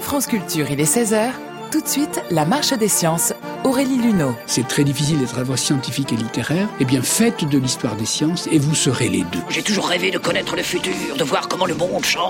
France Culture, il est 16h. Tout de suite, la marche des sciences. Aurélie Luneau. C'est très difficile d'être à la fois scientifique et littéraire. Eh bien, faites de l'histoire des sciences et vous serez les deux. J'ai toujours rêvé de connaître le futur, de voir comment le monde change.